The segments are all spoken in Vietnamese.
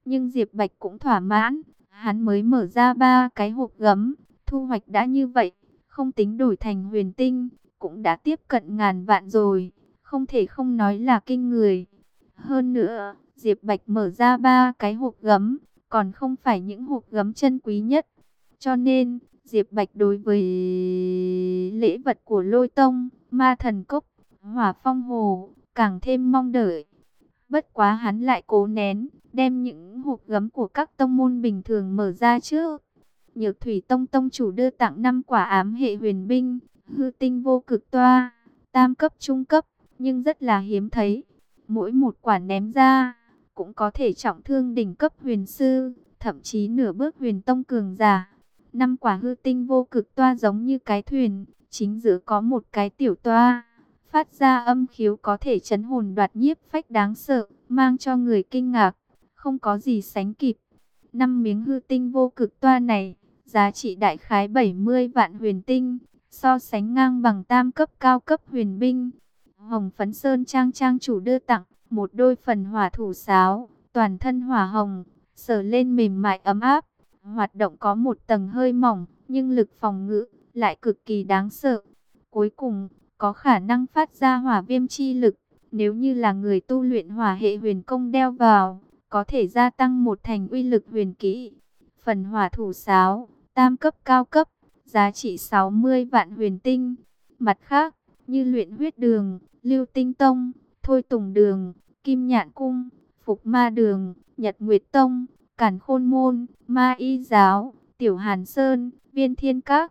Nhưng Diệp Bạch cũng thỏa mãn, hắn mới mở ra 3 cái hộp gấm, thu hoạch đã như vậy, không tính đổi thành huyền tinh, cũng đã tiếp cận ngàn vạn rồi, không thể không nói là kinh người. Hơn nữa, Diệp Bạch mở ra 3 cái hộp gấm, còn không phải những hộp gấm chân quý nhất. Cho nên, Diệp Bạch đối với lễ vật của Lôi Tông, Ma Thần Cốc, Hỏa Phong Hồ, càng thêm mong đợi. Bất quá hắn lại cố nén, đem những hộp gấm của các tông môn bình thường mở ra trước. Nhược Thủy Tông tông chủ đưa tặng 5 quả ám hệ huyền binh, hư tinh vô cực toa, tam cấp trung cấp, nhưng rất là hiếm thấy. Mỗi một quả ném ra, cũng có thể trọng thương đỉnh cấp huyền sư, thậm chí nửa bước huyền tông cường giả. 5 quả hư tinh vô cực toa giống như cái thuyền, chính giữa có một cái tiểu toa, phát ra âm khiếu có thể chấn hồn đoạt nhiếp phách đáng sợ, mang cho người kinh ngạc, không có gì sánh kịp. 5 miếng hư tinh vô cực toa này, giá trị đại khái 70 vạn huyền tinh, so sánh ngang bằng tam cấp cao cấp huyền binh. Hồng Phấn Sơn Trang trang chủ đưa tặng một đôi phần hỏa thủ sáo, toàn thân hỏa hồng, sờ lên mềm mại ấm áp. Hoạt động có một tầng hơi mỏng, nhưng lực phòng ngự lại cực kỳ đáng sợ. Cuối cùng, có khả năng phát ra hỏa viêm chi lực. Nếu như là người tu luyện hỏa hệ huyền công đeo vào, có thể gia tăng 1 thành uy lực huyền kỹ. Phần hỏa thủ sáo, tam cấp cao cấp, giá trị 60 vạn huyền tinh. Mặt khác, như luyện huyết đường, lưu tinh tông, thôi tùng đường, kim nhạn cung, phục ma đường, nhật nguyệt tông, càn khôn môn, ma y giáo, tiểu hàn sơn, viên thiên các,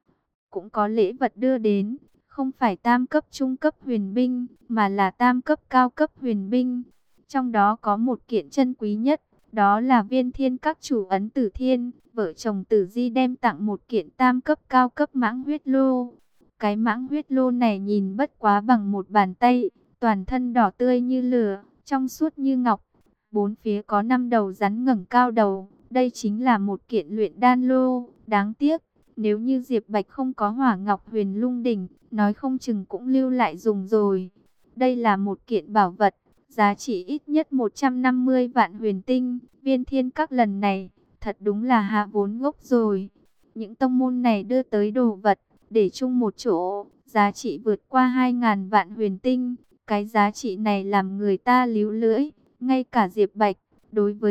cũng có lễ vật đưa đến. Không phải tam cấp trung cấp huyền binh, mà là tam cấp cao cấp huyền binh. Trong đó có một kiện chân quý nhất, đó là viên thiên các chủ ấn Tử Thiên. Vợ chồng Tử Di đem tặng một kiện tam cấp cao cấp mãng huyết lô. Cái mãng huyết lô này nhìn bất quá bằng một bàn tay, toàn thân đỏ tươi như lửa, trong suốt như ngọc. 4 phía có 5 đầu rắn ngẩng cao đầu, đây chính là một kiện luyện đan lô. Đáng tiếc, nếu như Diệp Bạch không có hỏa ngọc huyền lung đỉnh, nói không chừng cũng lưu lại dùng rồi. Đây là một kiện bảo vật, giá trị ít nhất 150 vạn huyền tinh. Viên thiên các lần này, thật đúng là hạ vốn gốc rồi. Những tông môn này đưa tới đồ vật, để chung một chỗ, giá trị vượt qua 2.000 vạn huyền tinh. Cái giá trị này làm người ta líu lưỡi. Ngay cả Diệp Bạch, đối với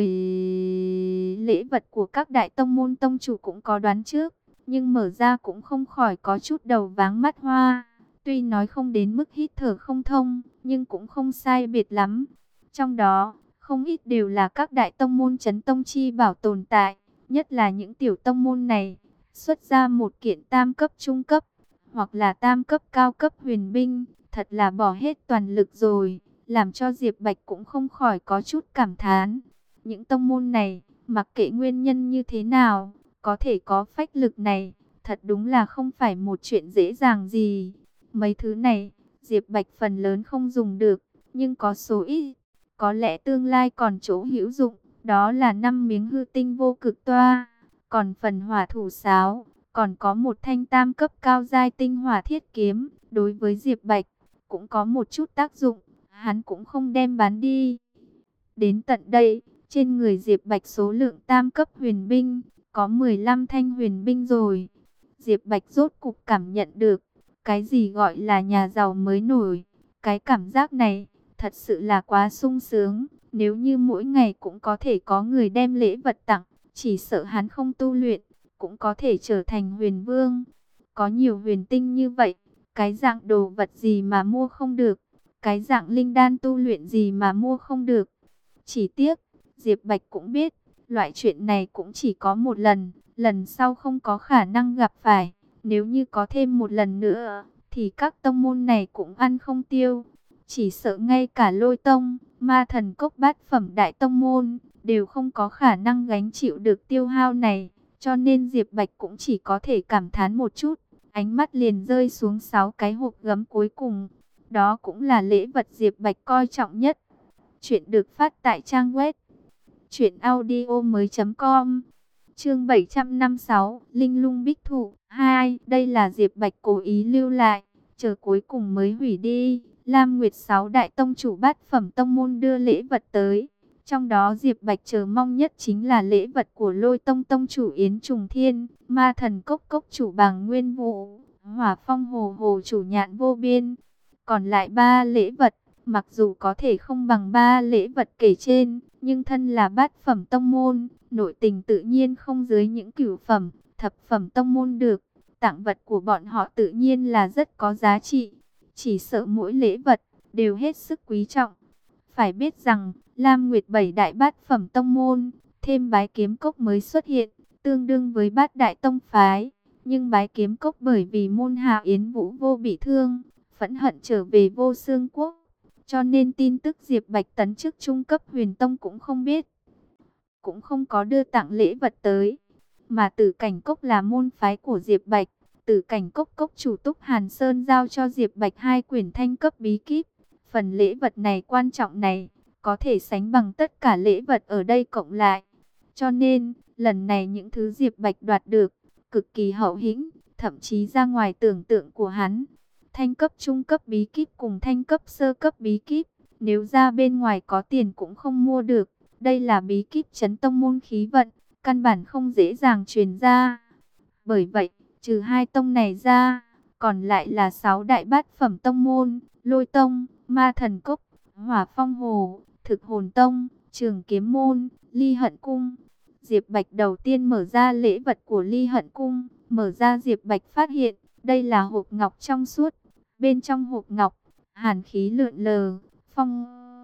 lễ vật của các đại tông môn tông chủ cũng có đoán trước, nhưng mở ra cũng không khỏi có chút đầu váng mắt hoa. Tuy nói không đến mức hít thở không thông, nhưng cũng không sai biệt lắm. Trong đó, không ít đều là các đại tông môn chấn tông chi bảo tồn tại, nhất là những tiểu tông môn này, xuất ra một kiện tam cấp trung cấp, hoặc là tam cấp cao cấp huyền binh, thật là bỏ hết toàn lực rồi, làm cho Diệp Bạch cũng không khỏi có chút cảm thán. Những tông môn này, mặc kệ nguyên nhân như thế nào, có thể có phách lực này, thật đúng là không phải một chuyện dễ dàng gì. Mấy thứ này, Diệp Bạch phần lớn không dùng được, nhưng có số ít, có lẽ tương lai còn chỗ hữu dụng, đó là 5 miếng hư tinh vô cực toa, còn phần hỏa thủ sáo, còn có một thanh tam cấp cao giai tinh hỏa thiết kiếm, đối với Diệp Bạch, cũng có một chút tác dụng, hắn cũng không đem bán đi. Đến tận đây, trên người Diệp Bạch số lượng tam cấp huyền binh, có 15 thanh huyền binh rồi. Diệp Bạch rốt cục cảm nhận được, cái gì gọi là nhà giàu mới nổi. Cái cảm giác này, thật sự là quá sung sướng. Nếu như mỗi ngày cũng có thể có người đem lễ vật tặng, chỉ sợ hắn không tu luyện, cũng có thể trở thành huyền vương. Có nhiều huyền tinh như vậy, cái dạng đồ vật gì mà mua không được, cái dạng linh đan tu luyện gì mà mua không được. Chỉ tiếc, Diệp Bạch cũng biết, loại chuyện này cũng chỉ có một lần, lần sau không có khả năng gặp phải. Nếu như có thêm một lần nữa, thì các tông môn này cũng ăn không tiêu. Chỉ sợ ngay cả Lôi Tông, Ma Thần Cốc bát phẩm đại tông môn, đều không có khả năng gánh chịu được tiêu hao này. Cho nên Diệp Bạch cũng chỉ có thể cảm thán một chút, ánh mắt liền rơi xuống 6 cái hộp gấm cuối cùng. Đó cũng là lễ vật Diệp Bạch coi trọng nhất. Chuyện được phát tại trang web truyệnaudiomoi.com. Chương 756, Linh Lung Bích Thụ 2, đây là Diệp Bạch cố ý lưu lại, chờ cuối cùng mới hủy đi. Lam Nguyệt 6 đại tông chủ bát phẩm tông môn đưa lễ vật tới, Trong đó Diệp Bạch chờ mong nhất chính là lễ vật của Lôi Tông Tông chủ Yến Trùng Thiên, Ma Thần Cốc Cốc chủ Bàng Nguyên Vũ, Hỏa Phong Hồ Hồ chủ Nhạn Vô Biên. Còn lại 3 lễ vật, mặc dù có thể không bằng 3 lễ vật kể trên, nhưng thân là bát phẩm tông môn, nội tình tự nhiên không dưới những cửu phẩm, thập phẩm tông môn được. Tặng vật của bọn họ tự nhiên là rất có giá trị, chỉ sợ mỗi lễ vật đều hết sức quý trọng. Phải biết rằng, Lam Nguyệt 7 đại bát phẩm tông môn, thêm Bái Kiếm Cốc mới xuất hiện, tương đương với bát đại tông phái. Nhưng Bái Kiếm Cốc bởi vì môn hạ Yến Vũ Vô bị thương, phẫn hận trở về Vô Xương Quốc, cho nên tin tức Diệp Bạch tấn chức trung cấp Huyền Tông cũng không biết, cũng không có đưa tặng lễ vật tới. Mà Tử Cảnh Cốc là môn phái của Diệp Bạch, Tử Cảnh Cốc cốc chủ Túc Hàn Sơn giao cho Diệp Bạch 2 quyển thanh cấp bí kíp. Phần lễ vật này quan trọng này, có thể sánh bằng tất cả lễ vật ở đây cộng lại. Cho nên, lần này những thứ Diệp Bạch đoạt được, cực kỳ hậu hĩnh, thậm chí ra ngoài tưởng tượng của hắn. Thanh cấp trung cấp bí kíp cùng thanh cấp sơ cấp bí kíp, nếu ra bên ngoài có tiền cũng không mua được. Đây là bí kíp chấn tông môn khí vận, căn bản không dễ dàng truyền ra. Bởi vậy, trừ 2 tông này ra, còn lại là 6 đại bát phẩm tông môn, Lôi Tông, Ma Thần Cốc, Hỏa Phong Hồ, Thực Hồn Tông, Trường Kiếm Môn, Ly Hận Cung. Diệp Bạch đầu tiên mở ra lễ vật của Ly Hận Cung, mở ra Diệp Bạch phát hiện, đây là hộp ngọc trong suốt. Bên trong hộp ngọc, hàn khí lượn lờ, phong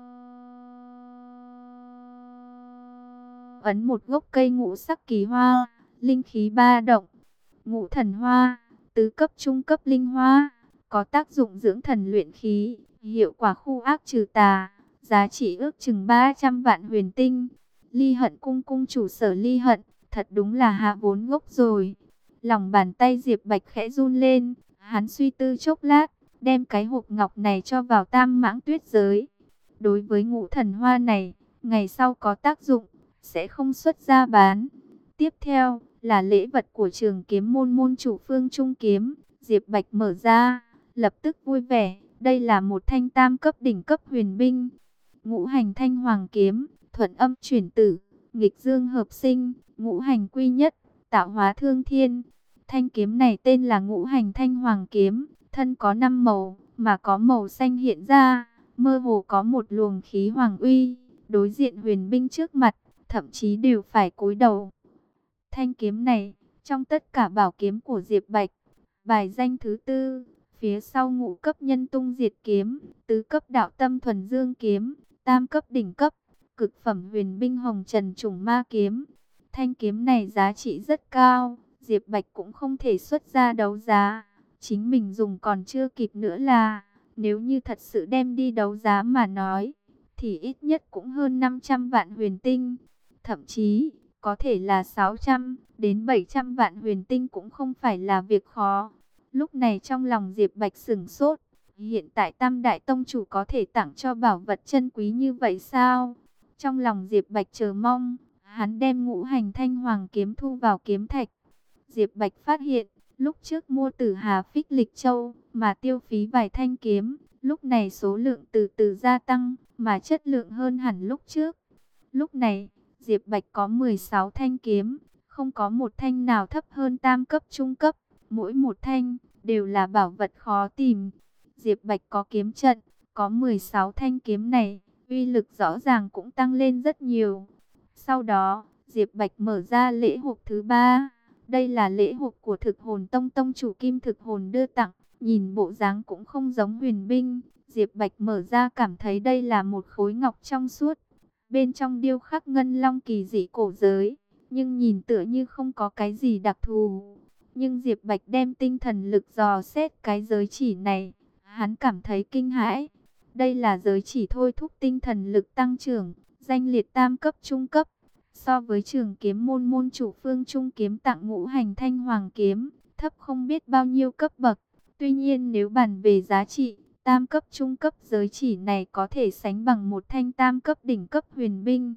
ấn một gốc cây ngũ sắc kỳ hoa, linh khí ba động. Ngũ thần hoa, tứ cấp trung cấp linh hoa, có tác dụng dưỡng thần luyện khí, hiệu quả khu ác trừ tà, giá trị ước chừng 300 vạn huyền tinh. Ly Hận cung cung chủ Sở Ly Hận, thật đúng là hạ vốn gốc rồi. Lòng bàn tay Diệp Bạch khẽ run lên, hắn suy tư chốc lát, đem cái hộp ngọc này cho vào Tam Mãng Tuyết giới. Đối với ngũ thần hoa này, ngày sau có tác dụng, sẽ không xuất ra bán. Tiếp theo là lễ vật của Trường Kiếm môn môn chủ Phương Trung Kiếm. Diệp Bạch mở ra, lập tức vui vẻ. Đây là một thanh tam cấp đỉnh cấp huyền binh. Ngũ hành thanh hoàng kiếm, thuận âm chuyển tử, nghịch dương hợp sinh, ngũ hành quy nhất, tạo hóa thương thiên. Thanh kiếm này tên là ngũ hành thanh hoàng kiếm, thân có 5 màu, mà có màu xanh hiện ra, mơ hồ có một luồng khí hoàng uy. Đối diện huyền binh trước mặt, thậm chí đều phải cúi đầu. Thanh kiếm này, trong tất cả bảo kiếm của Diệp Bạch, bài danh thứ 4, phía sau ngũ cấp nhân tung diệt kiếm, tứ cấp đạo tâm thuần dương kiếm, tam cấp đỉnh cấp, cực phẩm huyền binh hồng trần trùng ma kiếm. Thanh kiếm này giá trị rất cao, Diệp Bạch cũng không thể xuất ra đấu giá, chính mình dùng còn chưa kịp nữa là, nếu như thật sự đem đi đấu giá mà nói, thì ít nhất cũng hơn 500 vạn huyền tinh, thậm chí có thể là 600 đến 700 vạn huyền tinh cũng không phải là việc khó. Lúc này trong lòng Diệp Bạch sửng sốt, hiện tại Tam Đại Tông Chủ có thể tặng cho bảo vật chân quý như vậy sao? Trong lòng Diệp Bạch chờ mong, hắn đem ngũ hành thanh hoàng kiếm thu vào kiếm thạch. Diệp Bạch phát hiện, lúc trước mua từ Hà Phích Lịch Châu mà tiêu phí vài thanh kiếm, lúc này số lượng từ từ gia tăng, mà chất lượng hơn hẳn lúc trước. Lúc này, Diệp Bạch có 16 thanh kiếm, không có một thanh nào thấp hơn tam cấp trung cấp, mỗi một thanh đều là bảo vật khó tìm. Diệp Bạch có kiếm trận, có 16 thanh kiếm này, uy lực rõ ràng cũng tăng lên rất nhiều. Sau đó, Diệp Bạch mở ra lễ hộp thứ 3. Đây là lễ hộp của Thực Hồn Tông Tông chủ Kim Thực Hồn đưa tặng, nhìn bộ dáng cũng không giống huyền binh. Diệp Bạch mở ra cảm thấy đây là một khối ngọc trong suốt, bên trong điêu khắc ngân long kỳ dị cổ giới, nhưng nhìn tựa như không có cái gì đặc thù. Nhưng Diệp Bạch đem tinh thần lực dò xét cái giới chỉ này, hắn cảm thấy kinh hãi. Đây là giới chỉ thôi thúc tinh thần lực tăng trưởng, danh liệt tam cấp trung cấp. So với Trường Kiếm môn môn chủ Phương Trung Kiếm tặng ngũ hành thanh hoàng kiếm, thấp không biết bao nhiêu cấp bậc. Tuy nhiên nếu bàn về giá trị, tam cấp trung cấp giới chỉ này có thể sánh bằng một thanh tam cấp đỉnh cấp huyền binh.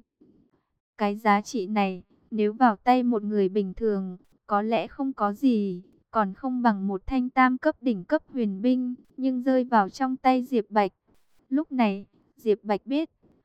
Cái giá trị này, nếu vào tay một người bình thường, có lẽ không có gì, còn không bằng một thanh tam cấp đỉnh cấp huyền binh, nhưng rơi vào trong tay Diệp Bạch. Lúc này, Diệp Bạch biết,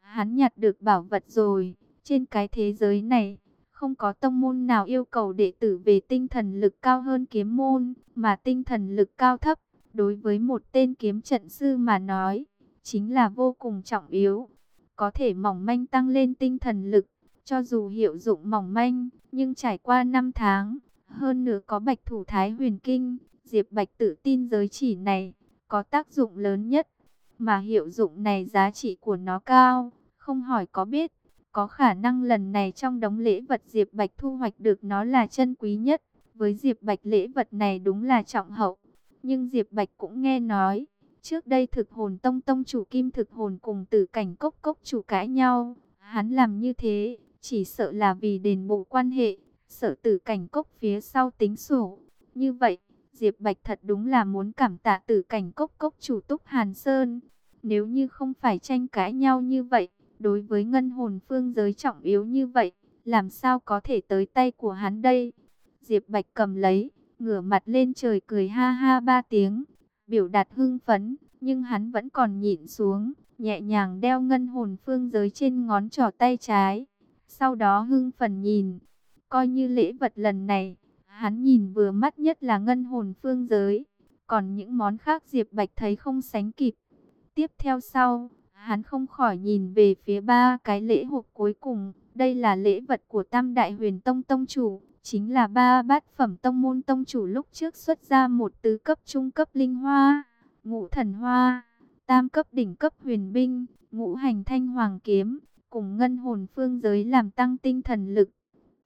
hắn nhặt được bảo vật rồi. Trên cái thế giới này, không có tông môn nào yêu cầu đệ tử về tinh thần lực cao hơn kiếm môn, mà tinh thần lực cao thấp, đối với một tên kiếm trận sư mà nói, chính là vô cùng trọng yếu. Có thể mỏng manh tăng lên tinh thần lực, cho dù hiệu dụng mỏng manh, nhưng trải qua 5 tháng, hơn nữa có Bạch Thủ Thái Huyền Kinh, Diệp Bạch tự tin giới chỉ này có tác dụng lớn nhất, mà hiệu dụng này giá trị của nó cao, không hỏi có biết. Có khả năng lần này trong đống lễ vật Diệp Bạch thu hoạch được nó là chân quý nhất. Với Diệp Bạch lễ vật này đúng là trọng hậu. Nhưng Diệp Bạch cũng nghe nói, trước đây Thực Hồn Tông tông chủ Kim Thực Hồn cùng Tử Cảnh Cốc Cốc chủ cãi nhau. Hắn làm như thế, chỉ sợ là vì đền bù quan hệ, sợ Tử Cảnh Cốc phía sau tính sổ. Như vậy, Diệp Bạch thật đúng là muốn cảm tạ Tử Cảnh Cốc Cốc chủ Túc Hàn Sơn. Nếu như không phải tranh cãi nhau như vậy, đối với ngân hồn phương giới trọng yếu như vậy, làm sao có thể tới tay của hắn đây? Diệp Bạch cầm lấy, ngửa mặt lên trời cười ha ha 3 tiếng, biểu đạt hưng phấn, nhưng hắn vẫn còn nhịn xuống, nhẹ nhàng đeo ngân hồn phương giới trên ngón trỏ tay trái. Sau đó hưng phấn nhìn, coi như lễ vật lần này, hắn nhìn vừa mắt nhất là ngân hồn phương giới, còn những món khác Diệp Bạch thấy không sánh kịp. Tiếp theo sau, hắn không khỏi nhìn về phía 3 cái lễ hộp cuối cùng. Đây là lễ vật của Tam Đại Huyền Tông tông chủ, chính là 3 bát phẩm tông môn tông chủ lúc trước xuất ra một tứ cấp trung cấp linh hoa, ngũ thần hoa, tam cấp đỉnh cấp huyền binh, ngũ hành thanh hoàng kiếm, cùng ngân hồn phương giới làm tăng tinh thần lực.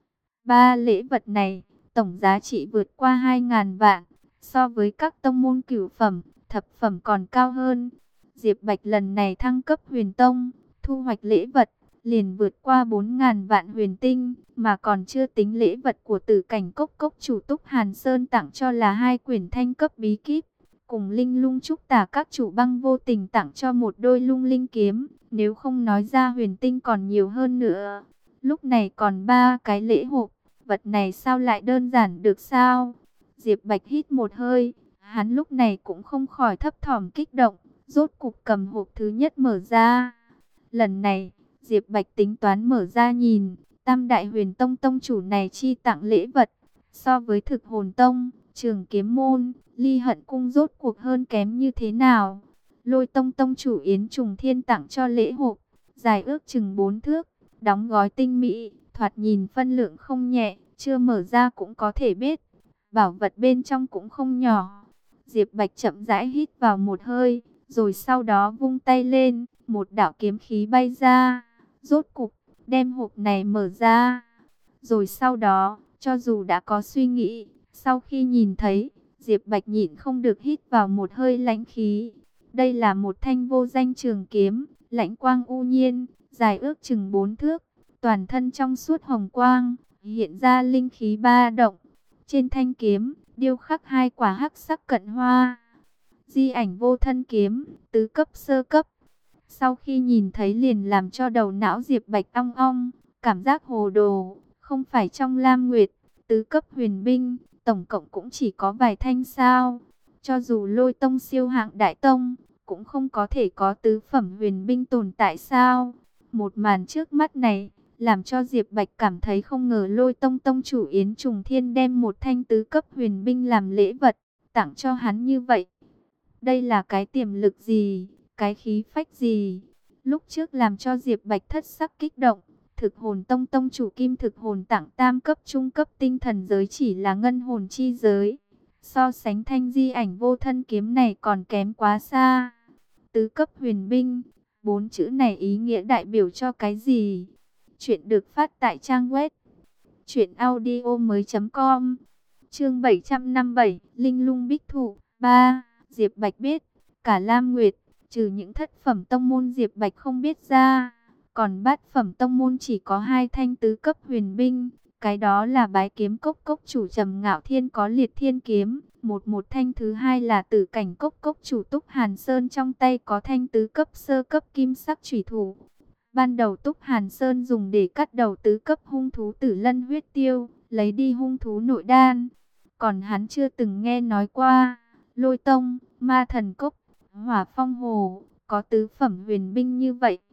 3 lễ vật này, tổng giá trị vượt qua 2.000 vạn, so với các tông môn cửu phẩm, thập phẩm còn cao hơn. Diệp Bạch lần này thăng cấp huyền tông, thu hoạch lễ vật, liền vượt qua 4.000 vạn huyền tinh, mà còn chưa tính lễ vật của Tử Cảnh Cốc Cốc chủ Túc Hàn Sơn tặng cho là 2 quyển thanh cấp bí kíp, cùng linh lung trúc tả các chủ băng vô tình tặng cho một đôi lung linh kiếm, nếu không nói ra huyền tinh còn nhiều hơn nữa. Lúc này còn 3 cái lễ hộp, vật này sao lại đơn giản được sao? Diệp Bạch hít một hơi, hắn lúc này cũng không khỏi thấp thỏm kích động. Rốt cục cầm hộp thứ nhất mở ra. Lần này, Diệp Bạch tính toán mở ra nhìn, Tam Đại Huyền Tông tông chủ này chi tặng lễ vật. So với Thực Hồn Tông, Trường Kiếm Môn, Ly Hận Cung rốt cuộc hơn kém như thế nào? Lôi Tông tông chủ Yến Trùng Thiên tặng cho lễ hộp, dài ước chừng 4 thước, đóng gói tinh mỹ, thoạt nhìn phân lượng không nhẹ, chưa mở ra cũng có thể biết. Bảo vật bên trong cũng không nhỏ. Diệp Bạch chậm rãi hít vào một hơi, rồi sau đó vung tay lên, một đạo kiếm khí bay ra, rốt cục đem hộp này mở ra. Rồi sau đó, cho dù đã có suy nghĩ, sau khi nhìn thấy, Diệp Bạch nhịn không được hít vào một hơi lãnh khí. Đây là một thanh vô danh trường kiếm, lãnh quang u nhiên, dài ước chừng 4 thước, toàn thân trong suốt hồng quang, hiện ra linh khí ba động. Trên thanh kiếm, điêu khắc 2 quả hắc sắc cận hoa. Di ảnh vô thân kiếm, tứ cấp sơ cấp. Sau khi nhìn thấy liền làm cho đầu não Diệp Bạch ong ong, cảm giác hồ đồ. Không phải trong Lam Nguyệt, tứ cấp huyền binh, tổng cộng cũng chỉ có vài thanh sao. Cho dù Lôi Tông siêu hạng đại tông, cũng không có thể có tứ phẩm huyền binh tồn tại sao. Một màn trước mắt này, làm cho Diệp Bạch cảm thấy không ngờ Lôi Tông tông chủ Yến Trùng Thiên đem một thanh tứ cấp huyền binh làm lễ vật, tặng cho hắn như vậy. Đây là cái tiềm lực gì, cái khí phách gì? Lúc trước làm cho Diệp Bạch thất sắc kích động, Thực Hồn Tông tông chủ Kim Thực Hồn tặng tam cấp trung cấp tinh thần giới chỉ là ngân hồn chi giới. So sánh thanh di ảnh vô thân kiếm này còn kém quá xa. Tứ cấp huyền binh, 4 chữ này ý nghĩa đại biểu cho cái gì? Chuyện được phát tại trang web truyệnaudiomoi.com. Chương 757, Linh Lung Bích Thụ 3. Diệp Bạch biết, cả Lam Nguyệt, trừ những thất phẩm tông môn Diệp Bạch không biết ra, còn bát phẩm tông môn chỉ có 2 thanh tứ cấp huyền binh. Cái đó là Bái Kiếm Cốc Cốc chủ Trầm Ngạo Thiên có Liệt Thiên kiếm, một thanh thứ hai là Tử Cảnh Cốc Cốc chủ Túc Hàn Sơn trong tay có thanh tứ cấp sơ cấp kim sắc chủy thủ. Ban đầu Túc Hàn Sơn dùng để cắt đầu tứ cấp hung thú Tử Lân huyết tiêu, lấy đi hung thú nội đan. Còn hắn chưa từng nghe nói qua Lôi Tông, Ma Thần Cốc, Hỏa Phong Hồ có tứ phẩm huyền binh như vậy.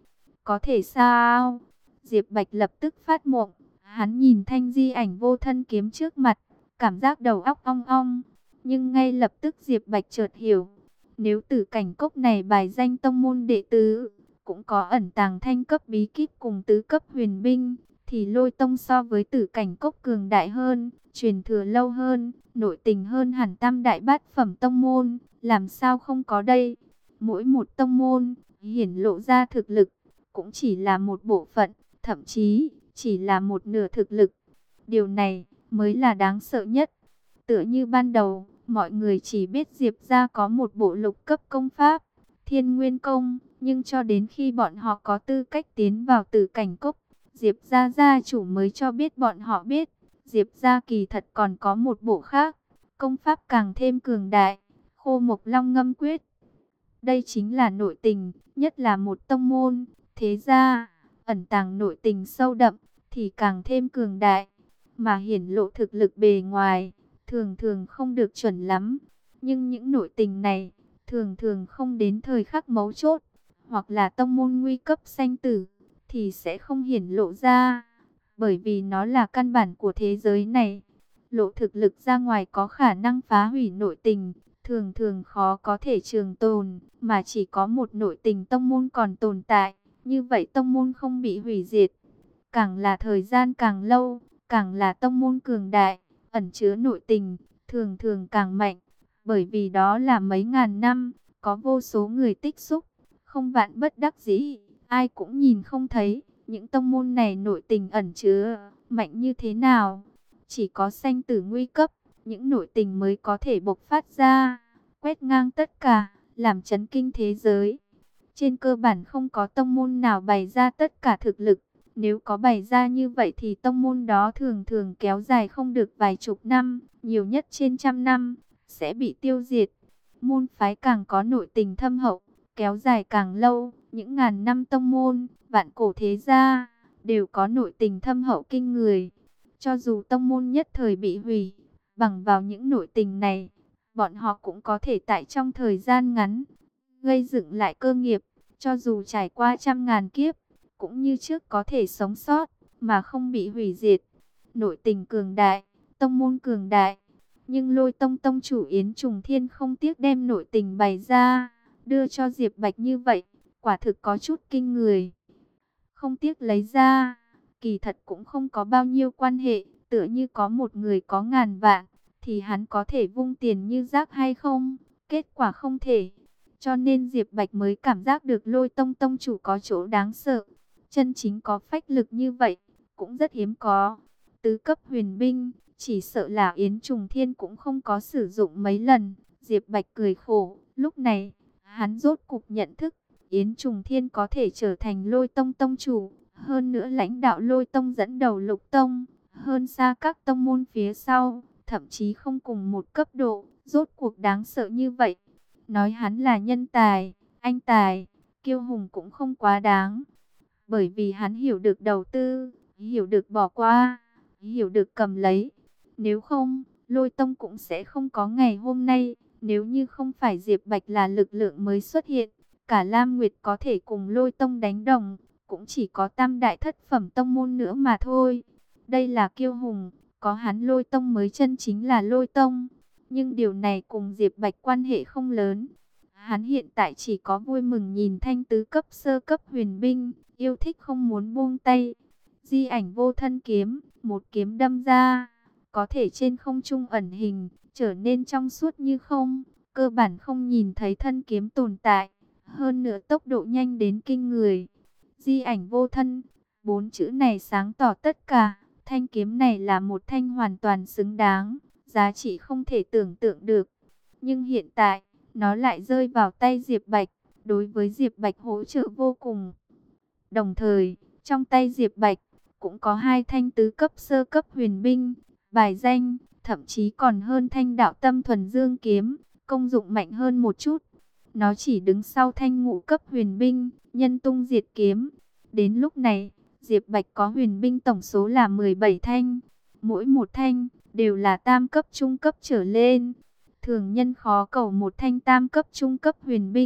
Có thể sao? Diệp Bạch lập tức phát mộng. Hắn nhìn thanh di ảnh vô thân kiếm trước mặt, cảm giác đầu óc ong ong. Nhưng ngay lập tức Diệp Bạch chợt hiểu. Nếu Tử Cảnh Cốc này bài danh tông môn đệ tử, cũng có ẩn tàng thanh cấp bí kíp cùng tứ cấp huyền binh, thì Lôi Tông so với Tử Cảnh Cốc cường đại hơn, truyền thừa lâu hơn, nội tình hơn hẳn tam đại bát phẩm tông môn, làm sao không có đây? Mỗi một tông môn hiển lộ ra thực lực cũng chỉ là một bộ phận, thậm chí chỉ là một nửa thực lực. Điều này mới là đáng sợ nhất. Tựa như ban đầu, mọi người chỉ biết Diệp gia có một bộ lục cấp công pháp, Thiên Nguyên Công, nhưng cho đến khi bọn họ có tư cách tiến vào Tử Cảnh Cốc, Diệp gia gia chủ mới cho biết bọn họ biết, Diệp gia kỳ thật còn có một bộ khác, công pháp càng thêm cường đại, Khô Mộc Long Ngâm Quyết. Đây chính là nội tình, nhất là một tông môn, thế gia, ẩn tàng nội tình sâu đậm, thì càng thêm cường đại, mà hiển lộ thực lực bề ngoài, thường thường không được chuẩn lắm. Nhưng những nội tình này, thường thường không đến thời khắc mấu chốt, hoặc là tông môn nguy cấp sanh tử, thì sẽ không hiển lộ ra, bởi vì nó là căn bản của thế giới này. Lộ thực lực ra ngoài có khả năng phá hủy nội tình, thường thường khó có thể trường tồn, mà chỉ có một nội tình tông môn còn tồn tại, như vậy tông môn không bị hủy diệt. Càng là thời gian càng lâu, càng là tông môn cường đại, ẩn chứa nội tình, thường thường càng mạnh, bởi vì đó là mấy ngàn năm, có vô số người tích xúc, không vạn bất đắc dĩ, ai cũng nhìn không thấy, những tông môn này nội tình ẩn chứa, mạnh như thế nào. Chỉ có sanh tử nguy cấp, những nội tình mới có thể bộc phát ra, quét ngang tất cả, làm chấn kinh thế giới. Trên cơ bản không có tông môn nào bày ra tất cả thực lực. Nếu có bày ra như vậy thì tông môn đó thường thường kéo dài không được vài chục năm, nhiều nhất trên trăm năm, sẽ bị tiêu diệt. Môn phái càng có nội tình thâm hậu, kéo dài càng lâu, những ngàn năm tông môn, vạn cổ thế gia, đều có nội tình thâm hậu kinh người. Cho dù tông môn nhất thời bị hủy, bằng vào những nội tình này, bọn họ cũng có thể tại trong thời gian ngắn, gây dựng lại cơ nghiệp, cho dù trải qua trăm ngàn kiếp, cũng như trước có thể sống sót, mà không bị hủy diệt. Nội tình cường đại, tông môn cường đại, nhưng Lôi Tông tông chủ Yến Trùng Thiên không tiếc đem nội tình bày ra, đưa cho Diệp Bạch như vậy, quả thực có chút kinh người. Không tiếc lấy ra, kỳ thật cũng không có bao nhiêu quan hệ, tựa như có một người có ngàn vạn, thì hắn có thể vung tiền như rác hay không? Kết quả không thể. Cho nên Diệp Bạch mới cảm giác được Lôi Tông tông chủ có chỗ đáng sợ. Chân chính có phách lực như vậy, cũng rất hiếm có. Tứ cấp huyền binh, chỉ sợ là Yến Trùng Thiên cũng không có sử dụng mấy lần. Diệp Bạch cười khổ, lúc này, hắn rốt cục nhận thức, Yến Trùng Thiên có thể trở thành Lôi Tông tông chủ, hơn nữa lãnh đạo Lôi Tông dẫn đầu Lục Tông, hơn xa các tông môn phía sau, thậm chí không cùng một cấp độ, rốt cuộc đáng sợ như vậy. Nói hắn là nhân tài, anh tài, kiêu hùng cũng không quá đáng. Bởi vì hắn hiểu được đầu tư, hiểu được bỏ qua, hiểu được cầm lấy. Nếu không, Lôi Tông cũng sẽ không có ngày hôm nay. Nếu như không phải Diệp Bạch là lực lượng mới xuất hiện, cả Lam Nguyệt có thể cùng Lôi Tông đánh đồng, cũng chỉ có tam đại thất phẩm tông môn nữa mà thôi. Đây là kiêu hùng, có hắn Lôi Tông mới chân chính là Lôi Tông. Nhưng điều này cùng Diệp Bạch quan hệ không lớn. Hắn hiện tại chỉ có vui mừng nhìn thanh tứ cấp sơ cấp huyền binh, yêu thích không muốn buông tay. Di ảnh vô thân kiếm, một kiếm đâm ra, có thể trên không trung ẩn hình, trở nên trong suốt như không, cơ bản không nhìn thấy thân kiếm tồn tại, hơn nữa tốc độ nhanh đến kinh người. Di ảnh vô thân, bốn chữ này sáng tỏ tất cả, thanh kiếm này là một thanh hoàn toàn xứng đáng, giá trị không thể tưởng tượng được. Nhưng hiện tại, nó lại rơi vào tay Diệp Bạch, đối với Diệp Bạch hỗ trợ vô cùng. Đồng thời, trong tay Diệp Bạch, cũng có hai thanh tứ cấp sơ cấp huyền binh, bài danh, thậm chí còn hơn thanh đạo tâm thuần dương kiếm, công dụng mạnh hơn một chút. Nó chỉ đứng sau thanh ngũ cấp huyền binh, nhân tung diệt kiếm. Đến lúc này, Diệp Bạch có huyền binh tổng số là 17 thanh, mỗi một thanh đều là tam cấp trung cấp trở lên. Thường nhân khó cầu một thanh tam cấp trung cấp huyền binh,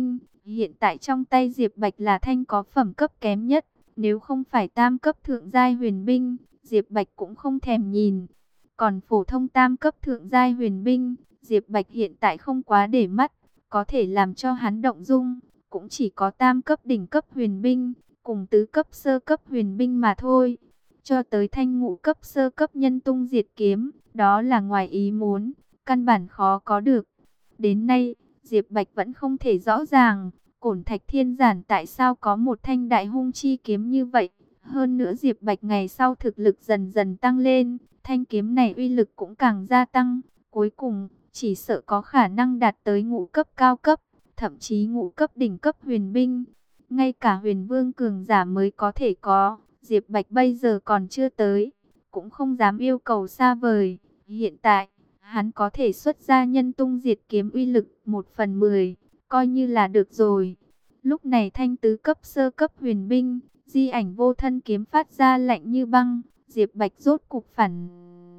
Hiện tại trong tay Diệp Bạch là thanh có phẩm cấp kém nhất, nếu không phải tam cấp thượng giai huyền binh, Diệp Bạch cũng không thèm nhìn. Còn phổ thông tam cấp thượng giai huyền binh, Diệp Bạch hiện tại không quá để mắt, có thể làm cho hắn động dung, cũng chỉ có tam cấp đỉnh cấp huyền binh, cùng tứ cấp sơ cấp huyền binh mà thôi. Cho tới thanh ngũ cấp sơ cấp nhân tung diệt kiếm, đó là ngoài ý muốn, căn bản khó có được. Đến nay, Diệp Bạch vẫn không thể rõ ràng, Cổn Thạch Thiên Giản tại sao có một thanh đại hung chi kiếm như vậy. Hơn nữa Diệp Bạch ngày sau thực lực dần dần tăng lên, thanh kiếm này uy lực cũng càng gia tăng. Cuối cùng, chỉ sợ có khả năng đạt tới ngũ cấp cao cấp, thậm chí ngũ cấp đỉnh cấp huyền binh. Ngay cả huyền vương cường giả mới có thể có, Diệp Bạch bây giờ còn chưa tới, cũng không dám yêu cầu xa vời. Hiện tại, hắn có thể xuất ra nhân tung diệt kiếm uy lực 1/10, coi như là được rồi. Lúc này thanh tứ cấp sơ cấp huyền binh, di ảnh vô thân kiếm phát ra lạnh như băng, Diệp Bạch rốt cục phản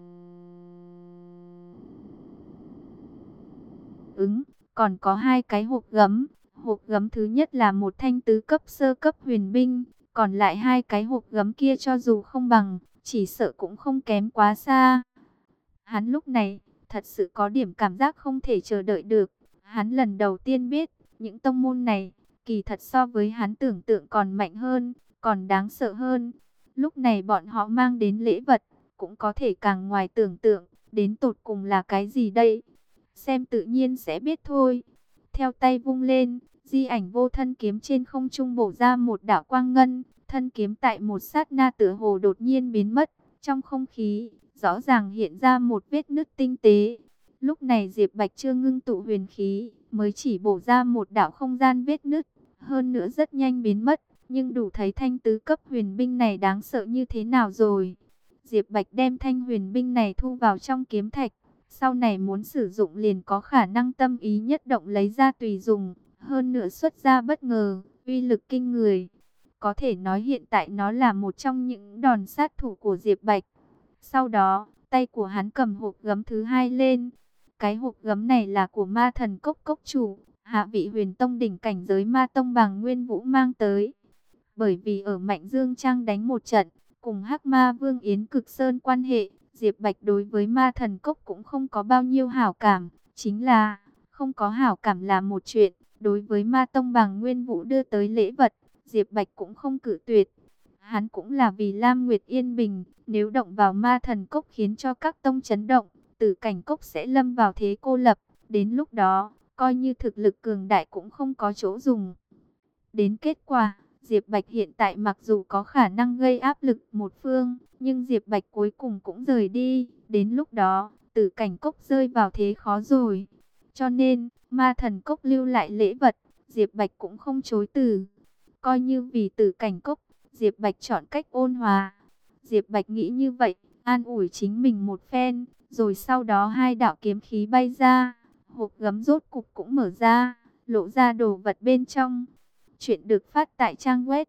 ứng, còn có hai cái hộp gấm. Hộp gấm thứ nhất là một thanh tứ cấp sơ cấp huyền binh, còn lại hai cái hộp gấm kia cho dù không bằng, chỉ sợ cũng không kém quá xa. Hắn lúc này, thật sự có điểm cảm giác không thể chờ đợi được. Hắn lần đầu tiên biết, những tông môn này, kỳ thật so với hắn tưởng tượng còn mạnh hơn, còn đáng sợ hơn. Lúc này bọn họ mang đến lễ vật, cũng có thể càng ngoài tưởng tượng, đến tột cùng là cái gì đây? Xem tự nhiên sẽ biết thôi. Theo tay vung lên, di ảnh vô thân kiếm trên không trung bổ ra một đạo quang ngân, thân kiếm tại một sát na tựa hồ đột nhiên biến mất, trong không khí rõ ràng hiện ra một vết nứt tinh tế. Lúc này Diệp Bạch chưa ngưng tụ huyền khí, mới chỉ bổ ra một đạo không gian vết nứt, hơn nữa rất nhanh biến mất, nhưng đủ thấy thanh tứ cấp huyền binh này đáng sợ như thế nào rồi. Diệp Bạch đem thanh huyền binh này thu vào trong kiếm thạch, sau này muốn sử dụng liền có khả năng tâm ý nhất động lấy ra tùy dùng, hơn nữa xuất ra bất ngờ, uy lực kinh người. Có thể nói hiện tại nó là một trong những đòn sát thủ của Diệp Bạch. Sau đó, tay của hắn cầm hộp gấm thứ hai lên. Cái hộp gấm này là của ma thần cốc cốc chủ, hạ vị huyền tông đỉnh cảnh giới ma tông bằng Nguyên Vũ mang tới. Bởi vì ở Mạnh Dương Trang đánh một trận, cùng Hắc Ma Vương Yến Cực Sơn quan hệ, Diệp Bạch đối với ma thần cốc cũng không có bao nhiêu hảo cảm. Chính là, không có hảo cảm là một chuyện, đối với ma tông bằng Nguyên Vũ đưa tới lễ vật, Diệp Bạch cũng không cự tuyệt. Hắn cũng là vì Lam Nguyệt yên bình, nếu động vào ma thần cốc khiến cho các tông chấn động, Tử Cảnh cốc sẽ lâm vào thế cô lập, đến lúc đó, coi như thực lực cường đại cũng không có chỗ dùng. Đến kết quả, Diệp Bạch hiện tại mặc dù có khả năng gây áp lực một phương, nhưng Diệp Bạch cuối cùng cũng rời đi, đến lúc đó, Tử Cảnh cốc rơi vào thế khó rồi. Cho nên, ma thần cốc lưu lại lễ vật, Diệp Bạch cũng không chối từ. Coi như vì Tử Cảnh cốc, Diệp Bạch chọn cách ôn hòa. Diệp Bạch nghĩ như vậy, an ủi chính mình một phen, rồi sau đó hai đạo kiếm khí bay ra, hộp gấm rốt cục cũng mở ra, lộ ra đồ vật bên trong. Chuyện được phát tại trang web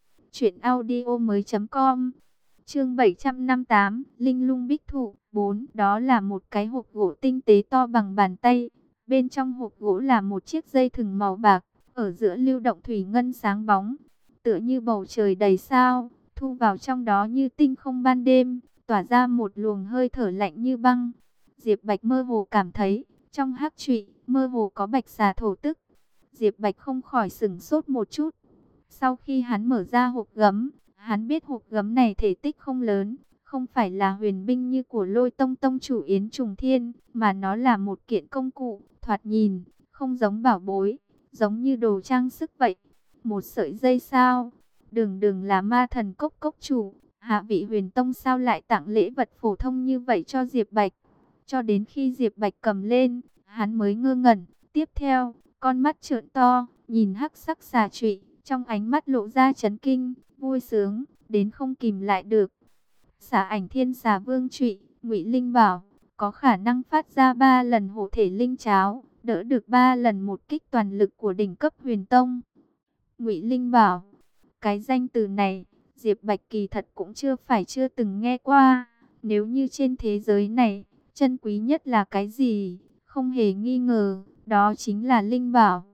truyệnaudiomoi.com. Chương 758, Linh Lung Bích Thụ 4, đó là một cái hộp gỗ tinh tế to bằng bàn tay. Bên trong hộp gỗ là một chiếc dây thừng màu bạc, ở giữa lưu động thủy ngân sáng bóng, tựa như bầu trời đầy sao, thu vào trong đó như tinh không ban đêm, tỏa ra một luồng hơi thở lạnh như băng. Diệp Bạch mơ hồ cảm thấy, trong hắc trụy, mơ hồ có bạch xà thổ tức. Diệp Bạch không khỏi sửng sốt một chút. Sau khi hắn mở ra hộp gấm, hắn biết hộp gấm này thể tích không lớn, không phải là huyền binh như của Lôi Tông tông chủ Yến Trùng Thiên, mà nó là một kiện công cụ, thoạt nhìn không giống bảo bối, giống như đồ trang sức vậy. Một sợi dây sao? Đường đường là ma thần cốc cốc chủ, hạ vị huyền tông sao lại tặng lễ vật phổ thông như vậy cho Diệp Bạch? Cho đến khi Diệp Bạch cầm lên, hắn mới ngơ ngẩn. Tiếp theo, con mắt trợn to, nhìn hắc sắc xà trụy, trong ánh mắt lộ ra chấn kinh, vui sướng, đến không kìm lại được. Xà ảnh thiên xà vương trụy, Ngụy Linh bảo, có khả năng phát ra 3 lần hộ thể linh cháo, đỡ được 3 lần một kích toàn lực của đỉnh cấp huyền tông. Ngụy Linh bảo, cái danh từ này, Diệp Bạch kỳ thật cũng chưa từng nghe qua. Nếu như trên thế giới này, chân quý nhất là cái gì? Không hề nghi ngờ, đó chính là linh bảo.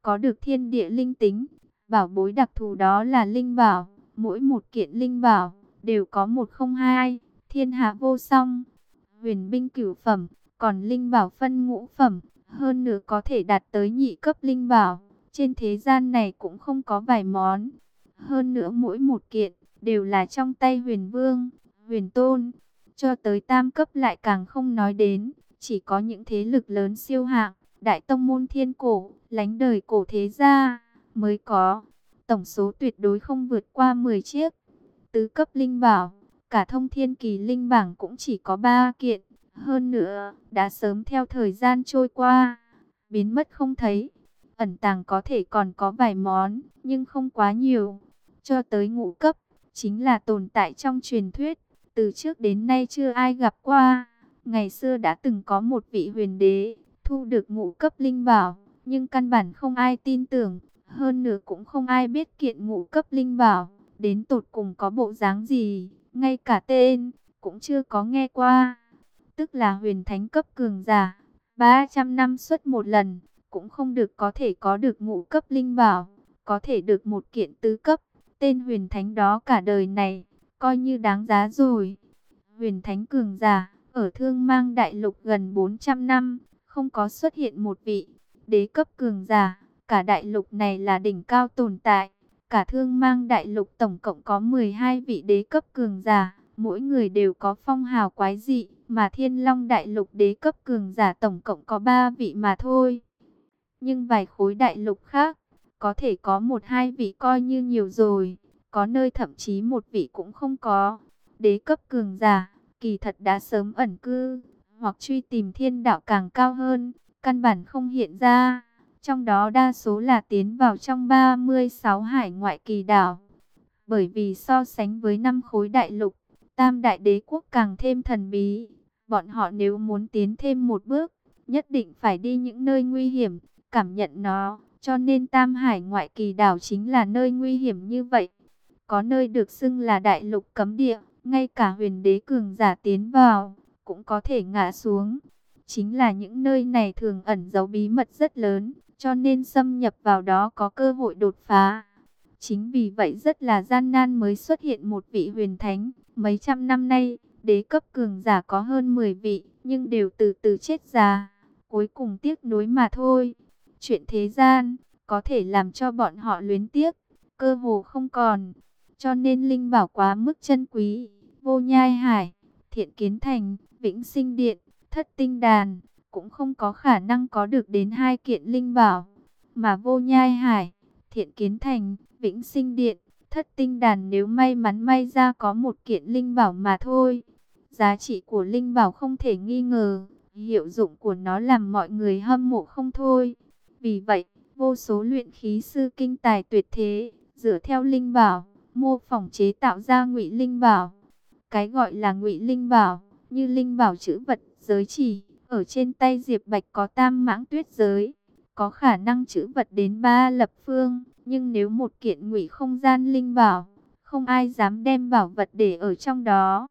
có được thiên địa linh tính. Bảo bối đặc thù đó là linh bảo, mỗi một kiện linh bảo đều có một không hai, thiên hạ vô song. Huyền binh cửu phẩm, còn linh bảo phân ngũ phẩm, hơn nữa có thể đạt tới nhị cấp linh bảo. Trên thế gian này cũng không có vài món. Hơn nữa mỗi một kiện đều là trong tay Huyền Vương, Huyền Tôn. Cho tới tam cấp lại càng không nói đến, chỉ có những thế lực lớn siêu hạng, đại tông môn thiên cổ, lánh đời cổ thế gia mới có. Tổng số tuyệt đối không vượt qua 10 chiếc. Tứ cấp linh bảo, cả thông thiên kỳ linh bảng cũng chỉ có 3 kiện. Hơn nữa, đã sớm theo thời gian trôi qua, biến mất không thấy. Ẩn tàng có thể còn có vài món, nhưng không quá nhiều. Cho tới ngũ cấp, chính là tồn tại trong truyền thuyết, từ trước đến nay chưa ai gặp qua. Ngày xưa đã từng có một vị huyền đế, thu được ngũ cấp linh bảo, nhưng căn bản không ai tin tưởng. Hơn nữa cũng không ai biết kiện ngũ cấp linh bảo, đến tột cùng có bộ dáng gì, ngay cả tên, cũng chưa có nghe qua. Tức là huyền thánh cấp cường giả, 300 năm xuất một lần, cũng không được có thể có được ngũ cấp linh bảo, có thể được một kiện tứ cấp, tên huyền thánh đó cả đời này, coi như đáng giá rồi. Huyền thánh cường giả, ở Thương Mang Đại Lục gần 400 năm, không có xuất hiện một vị. Đế cấp cường giả, cả đại lục này là đỉnh cao tồn tại. Cả Thương Mang Đại Lục tổng cộng có 12 vị đế cấp cường giả, mỗi người đều có phong hào quái dị, mà Thiên Long Đại Lục đế cấp cường giả tổng cộng có 3 vị mà thôi. Nhưng vài khối đại lục khác, có thể có một hai vị coi như nhiều rồi, có nơi thậm chí một vị cũng không có. Đế cấp cường giả, kỳ thật đã sớm ẩn cư, hoặc truy tìm thiên đạo càng cao hơn, căn bản không hiện ra. Trong đó đa số là tiến vào trong 36 hải ngoại kỳ đảo. Bởi vì so sánh với 5 khối đại lục, Tam Đại Đế Quốc càng thêm thần bí. Bọn họ nếu muốn tiến thêm một bước, nhất định phải đi những nơi nguy hiểm, cảm nhận nó. Cho nên Tam Hải ngoại kỳ đảo chính là nơi nguy hiểm như vậy. Có nơi được xưng là đại lục cấm địa, ngay cả huyền đế cường giả tiến vào, cũng có thể ngã xuống. Chính là những nơi này thường ẩn giấu bí mật rất lớn, cho nên xâm nhập vào đó có cơ hội đột phá. Chính vì vậy rất là gian nan mới xuất hiện một vị huyền thánh. Mấy trăm năm nay, đế cấp cường giả có hơn 10 vị, nhưng đều từ từ chết già. Cuối cùng tiếc nuối mà thôi. Chuyện thế gian, có thể làm cho bọn họ luyến tiếc, cơ hồ không còn. Cho nên linh bảo quá mức chân quý. Vô Nhai Hải, Thiện Kiến Thành, Vĩnh Sinh Điện, Thất Tinh Đàn, cũng không có khả năng có được đến 2 kiện linh bảo. Mà Vô Nhai Hải, Thiện Kiến Thành, Vĩnh Sinh Điện, Thất Tinh Đàn nếu may mắn may ra có một kiện linh bảo mà thôi. Giá trị của linh bảo không thể nghi ngờ, hiệu dụng của nó làm mọi người hâm mộ không thôi. Vì vậy, vô số luyện khí sư kinh tài tuyệt thế, dựa theo linh bảo, mô phỏng chế tạo ra ngụy linh bảo. Cái gọi là ngụy linh bảo, như linh bảo chữ vật, giới chỉ, ở trên tay Diệp Bạch có tam mãng tuyết giới, có khả năng chữ vật đến 3 lập phương. Nhưng nếu một kiện ngụy không gian linh bảo, không ai dám đem bảo vật để ở trong đó.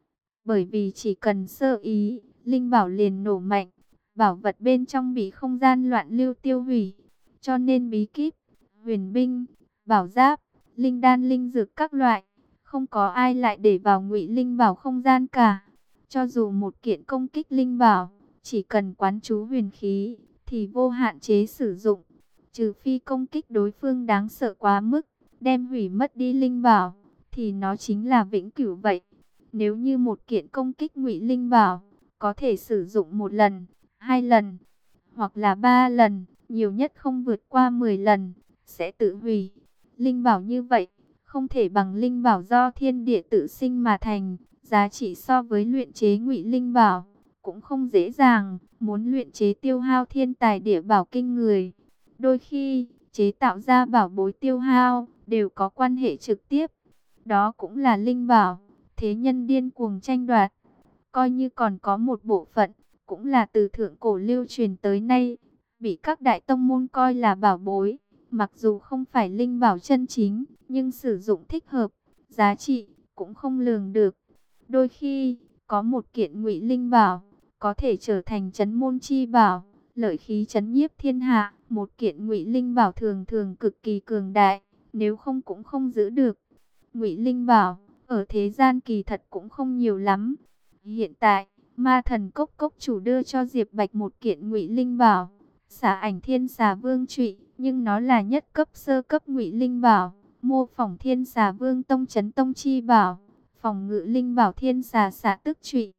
Bởi vì chỉ cần sơ ý, linh bảo liền nổ mạnh, bảo vật bên trong bị không gian loạn lưu tiêu hủy. Cho nên bí kíp, huyền binh, bảo giáp, linh đan linh dược các loại, không có ai lại để vào ngụy linh bảo không gian cả. Cho dù một kiện công kích linh bảo, chỉ cần quán chú huyền khí, thì vô hạn chế sử dụng. Trừ phi công kích đối phương đáng sợ quá mức, đem hủy mất đi linh bảo, thì nó chính là vĩnh cửu vậy. Nếu như một kiện công kích ngụy linh bảo, có thể sử dụng 1 lần, 2 lần, hoặc là 3 lần, nhiều nhất không vượt qua 10 lần, sẽ tự hủy. Linh bảo như vậy, không thể bằng linh bảo do thiên địa tự sinh mà thành, giá trị so với luyện chế ngụy linh bảo, cũng không dễ dàng, muốn luyện chế tiêu hao thiên tài địa bảo kinh người. Đôi khi, chế tạo ra bảo bối tiêu hao, đều có quan hệ trực tiếp. Đó cũng là linh bảo, thế nhân điên cuồng tranh đoạt. Coi như còn có một bộ phận, cũng là từ thượng cổ lưu truyền tới nay, bị các đại tông môn coi là bảo bối. Mặc dù không phải linh bảo chân chính, nhưng sử dụng thích hợp, giá trị cũng không lường được. Đôi khi, có một kiện ngụy linh bảo, có thể trở thành trấn môn chi bảo, lợi khí trấn nhiếp thiên hạ, một kiện Ngụy Linh Bảo thường thường cực kỳ cường đại, nếu không cũng không giữ được. Ngụy Linh Bảo ở thế gian kỳ thật cũng không nhiều lắm. Hiện tại, Ma Thần Cốc cốc chủ đưa cho Diệp Bạch một kiện Ngụy Linh Bảo, Xà Ảnh Thiên Xà Vương Trụy, nhưng nó là nhất cấp sơ cấp Ngụy Linh Bảo, mô phỏng Thiên Xà Vương Tông Chấn Tông Chi Bảo, phòng ngự Linh Bảo Thiên Xà Xạ Tức Trụy.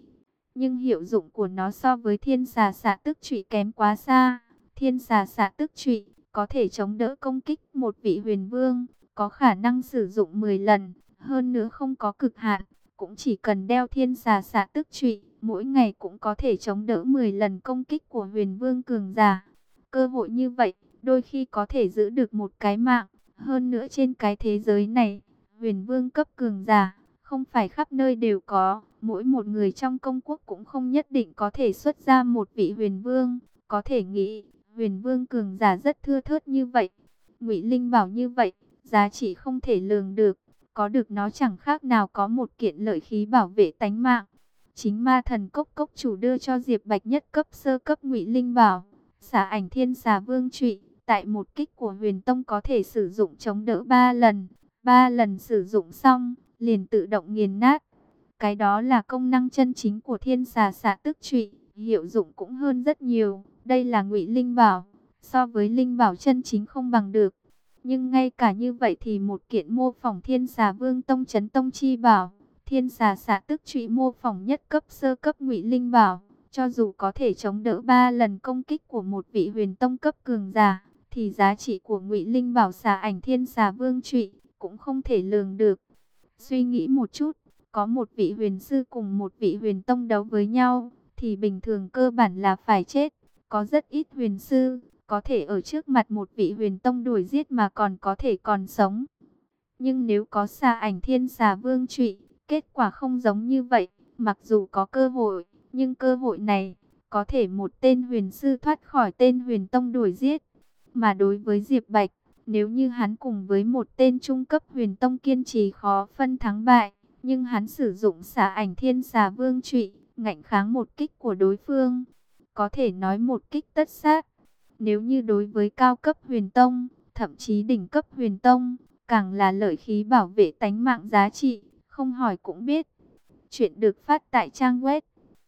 Nhưng hiệu dụng của nó so với Thiên Xà Xạ Tức Trụy kém quá xa. Thiên Xà Xạ Tức Trụy có thể chống đỡ công kích một vị huyền vương, có khả năng sử dụng 10 lần, hơn nữa không có cực hạn, cũng chỉ cần đeo Thiên Xà Xạ Tức Trụy, mỗi ngày cũng có thể chống đỡ 10 lần công kích của huyền vương cường giả. Cơ hội như vậy, đôi khi có thể giữ được một cái mạng, hơn nữa trên cái thế giới này, huyền vương cấp cường giả không phải khắp nơi đều có, mỗi một người trong công quốc cũng không nhất định có thể xuất ra một vị huyền vương, có thể nghĩ, huyền vương cường giả rất thưa thớt như vậy. Ngụy Linh Bảo như vậy, giá trị không thể lường được, có được nó chẳng khác nào có một kiện lợi khí bảo vệ tánh mạng. Chính Ma Thần Cốc cốc chủ đưa cho Diệp Bạch nhất cấp sơ cấp Ngụy Linh Bảo, Xà Ảnh Thiên Xà Vương Trụy, tại một kích của Huyền Tông có thể sử dụng chống đỡ 3 lần, 3 lần sử dụng xong, liền tự động nghiền nát. Cái đó là công năng chân chính của Thiên Xà Xạ Tức Trụy, hiệu dụng cũng hơn rất nhiều. Đây là Ngụy Linh Bảo, so với Linh Bảo chân chính không bằng được. Nhưng ngay cả như vậy thì một kiện mô phỏng Thiên Xà Vương Tông Chấn Tông Chi Bảo, Thiên Xà Xạ Tức Trụy mô phỏng nhất cấp sơ cấp Ngụy Linh Bảo, cho dù có thể chống đỡ 3 lần công kích của một vị huyền tông cấp cường giả, thì giá trị của Ngụy Linh Bảo Xà Ảnh Thiên Xà Vương Trụy cũng không thể lường được. Suy nghĩ một chút, có một vị huyền sư cùng một vị huyền tông đấu với nhau, thì bình thường cơ bản là phải chết. Có rất ít huyền sư có thể ở trước mặt một vị huyền tông đuổi giết mà còn có thể còn sống. Nhưng nếu có Xà Ảnh Thiên Xà Vương Trụy, kết quả không giống như vậy. Mặc dù có cơ hội, nhưng cơ hội này có thể một tên huyền sư thoát khỏi tên huyền tông đuổi giết. Mà đối với Diệp Bạch, nếu như hắn cùng với một tên trung cấp huyền tông kiên trì khó phân thắng bại, nhưng hắn sử dụng Xà Ảnh Thiên Xà Vương Trụy, ngạnh kháng một kích của đối phương, có thể nói một kích tất sát. Nếu như đối với cao cấp huyền tông, thậm chí đỉnh cấp huyền tông, càng là lợi khí bảo vệ tánh mạng giá trị, không hỏi cũng biết. Chuyện được phát tại trang web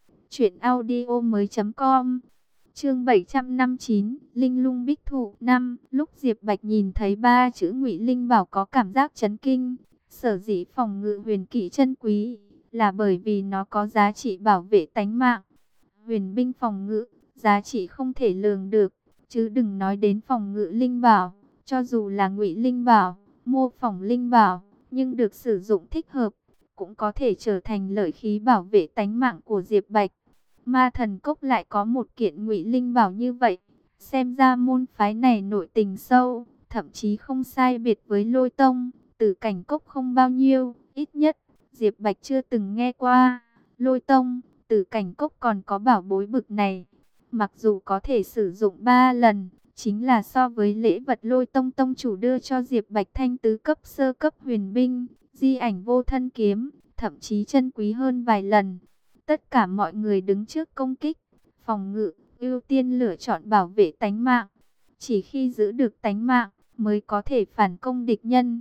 truyệnaudiomoi.com. Chương 759, Linh Lung Bích Thụ 5. Lúc Diệp Bạch nhìn thấy 3 chữ Ngụy Linh Bảo có cảm giác chấn kinh. Sở dĩ phòng ngự huyền kỹ chân quý là bởi vì nó có giá trị bảo vệ tánh mạng. Huyền binh phòng ngự, giá trị không thể lường được, chứ đừng nói đến phòng ngự linh bảo. Cho dù là Ngụy Linh Bảo, mô phỏng linh bảo, nhưng được sử dụng thích hợp, cũng có thể trở thành lợi khí bảo vệ tánh mạng của Diệp Bạch. Ma Thần Cốc lại có một kiện Ngụy Linh Bảo như vậy, xem ra môn phái này nội tình sâu, thậm chí không sai biệt với Lôi Tông. Tử Cảnh Cốc không bao nhiêu, ít nhất Diệp Bạch chưa từng nghe qua. Lôi Tông, Tử Cảnh Cốc còn có bảo bối bực này, mặc dù có thể sử dụng 3 lần, chính là so với lễ vật Lôi Tông tông chủ đưa cho Diệp Bạch thanh tứ cấp sơ cấp huyền binh, di ảnh vô thân kiếm, thậm chí chân quý hơn vài lần. Tất cả mọi người đứng trước công kích, phòng ngự, ưu tiên lựa chọn bảo vệ tánh mạng. Chỉ khi giữ được tánh mạng, mới có thể phản công địch nhân.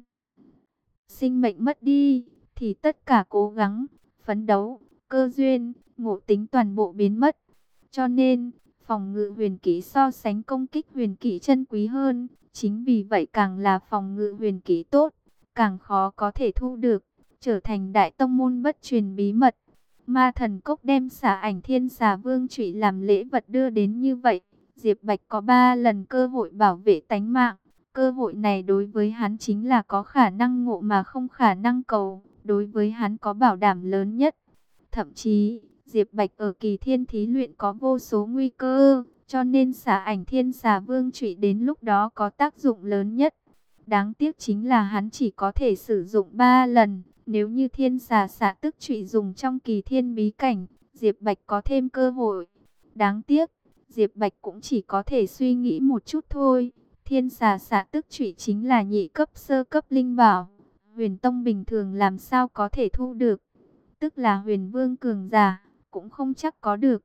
Sinh mệnh mất đi, thì tất cả cố gắng, phấn đấu, cơ duyên, ngộ tính toàn bộ biến mất. Cho nên, phòng ngự huyền kỹ so sánh công kích huyền kỹ chân quý hơn. Chính vì vậy càng là phòng ngự huyền kỹ tốt, càng khó có thể thu được, trở thành đại tông môn bất truyền bí mật. Ma Thần Cốc đem Xà Ảnh Thiên Xà Vương Trụy làm lễ vật đưa đến như vậy. Diệp Bạch có 3 lần cơ hội bảo vệ tánh mạng. Cơ hội này đối với hắn chính là có khả năng ngộ mà không khả năng cầu. Đối với hắn có bảo đảm lớn nhất. Thậm chí, Diệp Bạch ở kỳ thiên thí luyện có vô số nguy cơ, cho nên Xà Ảnh Thiên Xà Vương Trụy đến lúc đó có tác dụng lớn nhất. Đáng tiếc chính là hắn chỉ có thể sử dụng 3 lần. Nếu như Thiên Xà Xạ Tức Trụy dùng trong kỳ thiên bí cảnh, Diệp Bạch có thêm cơ hội. Đáng tiếc, Diệp Bạch cũng chỉ có thể suy nghĩ một chút thôi. Thiên Xà Xạ Tức Trụy chính là nhị cấp sơ cấp linh bảo. Huyền Tông bình thường làm sao có thể thu được. Tức là huyền vương cường giả, cũng không chắc có được.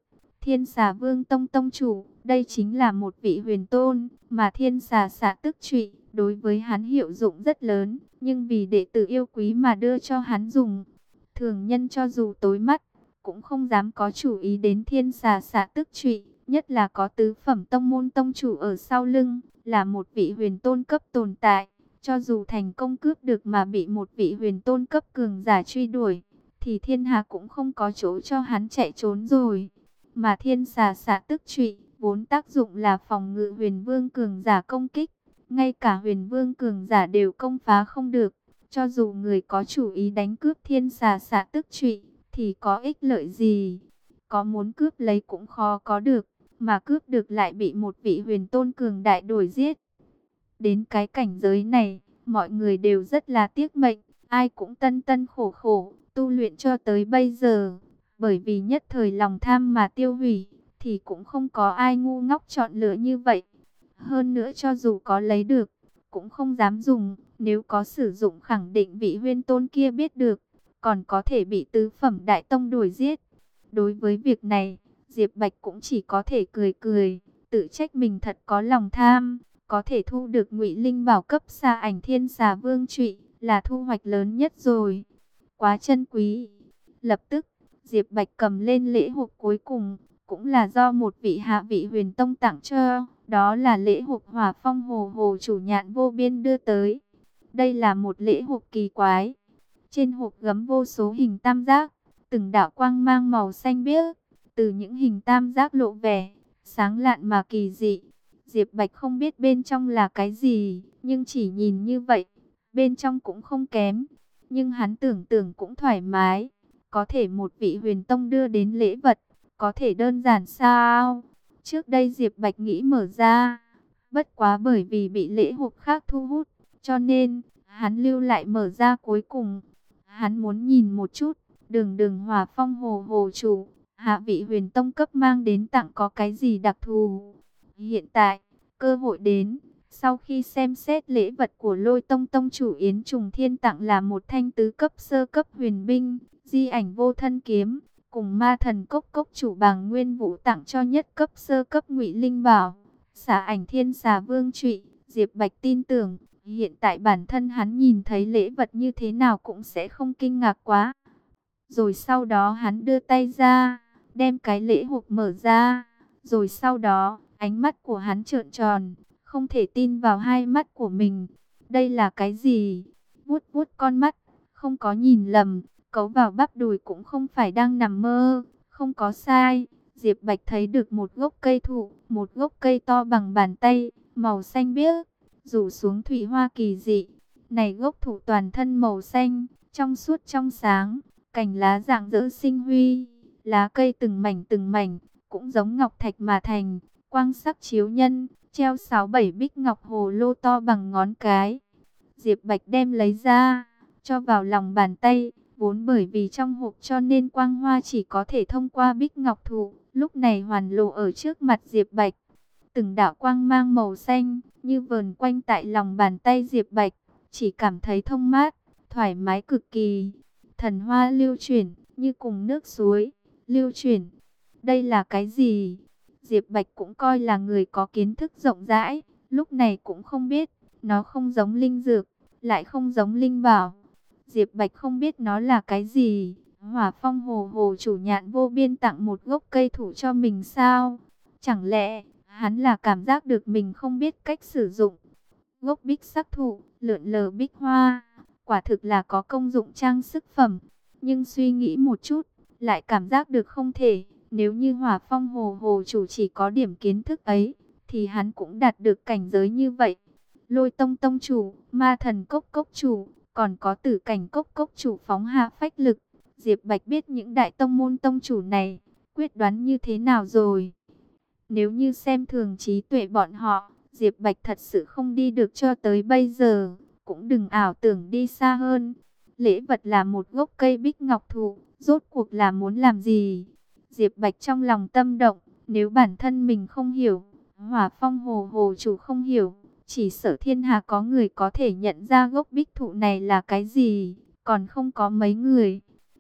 Thiên Xà Vương Tông Tông chủ, đây chính là một vị huyền tôn, mà Thiên Xà Xạ Tức Trụy đối với hắn hiệu dụng rất lớn, nhưng vì đệ tử yêu quý mà đưa cho hắn dùng. Thường nhân cho dù tối mắt, cũng không dám có chủ ý đến Thiên Xà Xạ Tức Trụy, nhất là có tứ phẩm tông môn tông chủ ở sau lưng, là một vị huyền tôn cấp tồn tại. Cho dù thành công cướp được mà bị một vị huyền tôn cấp cường giả truy đuổi, thì thiên hà cũng không có chỗ cho hắn chạy trốn rồi. Mà Thiên Xà Xạ Tức Trụy vốn tác dụng là phòng ngự huyền vương cường giả công kích, ngay cả huyền vương cường giả đều công phá không được. Cho dù người có chủ ý đánh cướp Thiên Xà Xạ Tức Trụy thì có ích lợi gì? Có muốn cướp lấy cũng khó có được, mà cướp được lại bị một vị huyền tôn cường đại đuổi giết. Đến cái cảnh giới này, mọi người đều rất là tiếc mệnh, ai cũng tân tân khổ khổ tu luyện cho tới bây giờ. Bởi vì nhất thời lòng tham mà tiêu hủy, thì cũng không có ai ngu ngốc chọn lựa như vậy. Hơn nữa cho dù có lấy được, cũng không dám dùng, nếu có sử dụng khẳng định vị huyền tôn kia biết được, còn có thể bị tứ phẩm đại tông đuổi giết. Đối với việc này, Diệp Bạch cũng chỉ có thể cười cười, tự trách mình thật có lòng tham, có thể thu được Ngụy Linh bảo cấp Sa Ảnh Thiên Xà Vương Trụy, là thu hoạch lớn nhất rồi. Quá chân quý. Lập tức, Diệp Bạch cầm lên lễ hộp cuối cùng, cũng là do một vị hạ vị huyền tông tặng cho, đó là lễ hộp Hỏa Phong Hồ Hồ chủ Nhạn Vô Biên đưa tới. Đây là một lễ hộp kỳ quái. Trên hộp gấm vô số hình tam giác, từng đạo quang mang màu xanh biếc, từ những hình tam giác lộ vẻ sáng lạn mà kỳ dị. Diệp Bạch không biết bên trong là cái gì, nhưng chỉ nhìn như vậy, bên trong cũng không kém. Nhưng hắn tưởng tượng cũng thoải mái. Có thể một vị huyền tông đưa đến lễ vật, có thể đơn giản sao? Trước đây Diệp Bạch nghĩ mở ra, bất quá bởi vì bị lễ hộp khác thu hút, cho nên hắn lưu lại mở ra cuối cùng. Hắn muốn nhìn một chút, đường đường Hỏa Phong Hồ Hồ chủ, hạ vị huyền tông cấp mang đến tặng có cái gì đặc thù. Hiện tại, cơ hội đến. Sau khi xem xét lễ vật của Lôi Tông Tông chủ Yến Trùng Thiên tặng là một thanh tứ cấp sơ cấp huyền binh, Di Ảnh Vô Thân kiếm, cùng Ma Thần Cốc Cốc chủ Bàng Nguyên Vũ tặng cho nhất cấp sơ cấp Ngụy Linh bảo, Xà Ảnh Thiên Xà Vương Trụy. Diệp Bạch tin tưởng, hiện tại bản thân hắn nhìn thấy lễ vật như thế nào cũng sẽ không kinh ngạc quá. Rồi sau đó hắn đưa tay ra, đem cái lễ hộp mở ra, rồi sau đó, ánh mắt của hắn trợn tròn, không thể tin vào hai mắt của mình. Đây là cái gì? Vuốt vuốt con mắt, không có nhìn lầm, cấu vào bắp đùi cũng không phải đang nằm mơ, không có sai. Diệp Bạch thấy được một gốc cây thụ, một gốc cây to bằng bàn tay, màu xanh biếc, rủ xuống thủy hoa kỳ dị. Này gốc thụ toàn thân màu xanh, trong suốt trong sáng, cành lá rạng rỡ sinh huy, lá cây từng mảnh, cũng giống ngọc thạch mà thành, quang sắc chiếu nhân, treo 6-7 bích ngọc hồ lô to bằng ngón cái. Diệp Bạch đem lấy ra, cho vào lòng bàn tay, vốn bởi vì trong hộp cho nên quang hoa chỉ có thể thông qua bích ngọc thụ, lúc này hoàn lộ ở trước mặt Diệp Bạch. Từng đạo quang mang màu xanh, như vờn quanh tại lòng bàn tay Diệp Bạch, chỉ cảm thấy thông mát, thoải mái cực kỳ. Thần hoa lưu chuyển, như cùng nước suối, lưu chuyển. Đây là cái gì? Diệp Bạch cũng coi là người có kiến thức rộng rãi, lúc này cũng không biết, nó không giống linh dược, lại không giống linh bảo. Diệp Bạch không biết nó là cái gì. Hỏa Phong Hồ Hồ chủ Nhạn Vô Biên tặng một gốc cây thủ cho mình sao? Chẳng lẽ hắn là cảm giác được mình không biết cách sử dụng? Gốc bích sắc thụ, lượn lờ bích hoa, quả thực là có công dụng trang sức phẩm. Nhưng suy nghĩ một chút, lại cảm giác được không thể. Nếu như Hỏa Phong Hồ Hồ chủ chỉ có điểm kiến thức ấy, thì hắn cũng đạt được cảnh giới như vậy. Lôi Tông Tông chủ, Ma Thần Cốc Cốc chủ, còn có Tử Cảnh Cốc Cốc chủ phóng hạ phách lực. Diệp Bạch biết những đại tông môn tông chủ này, quyết đoán như thế nào rồi. Nếu như xem thường trí tuệ bọn họ, Diệp Bạch thật sự không đi được cho tới bây giờ, cũng đừng ảo tưởng đi xa hơn. Lễ vật là một gốc cây bích ngọc thụ, rốt cuộc là muốn làm gì? Diệp Bạch trong lòng tâm động, nếu bản thân mình không hiểu, Hỏa Phong Hồ Hồ chủ không hiểu, chỉ sợ thiên hạ có người có thể nhận ra gốc bích thụ này là cái gì, còn không có mấy người.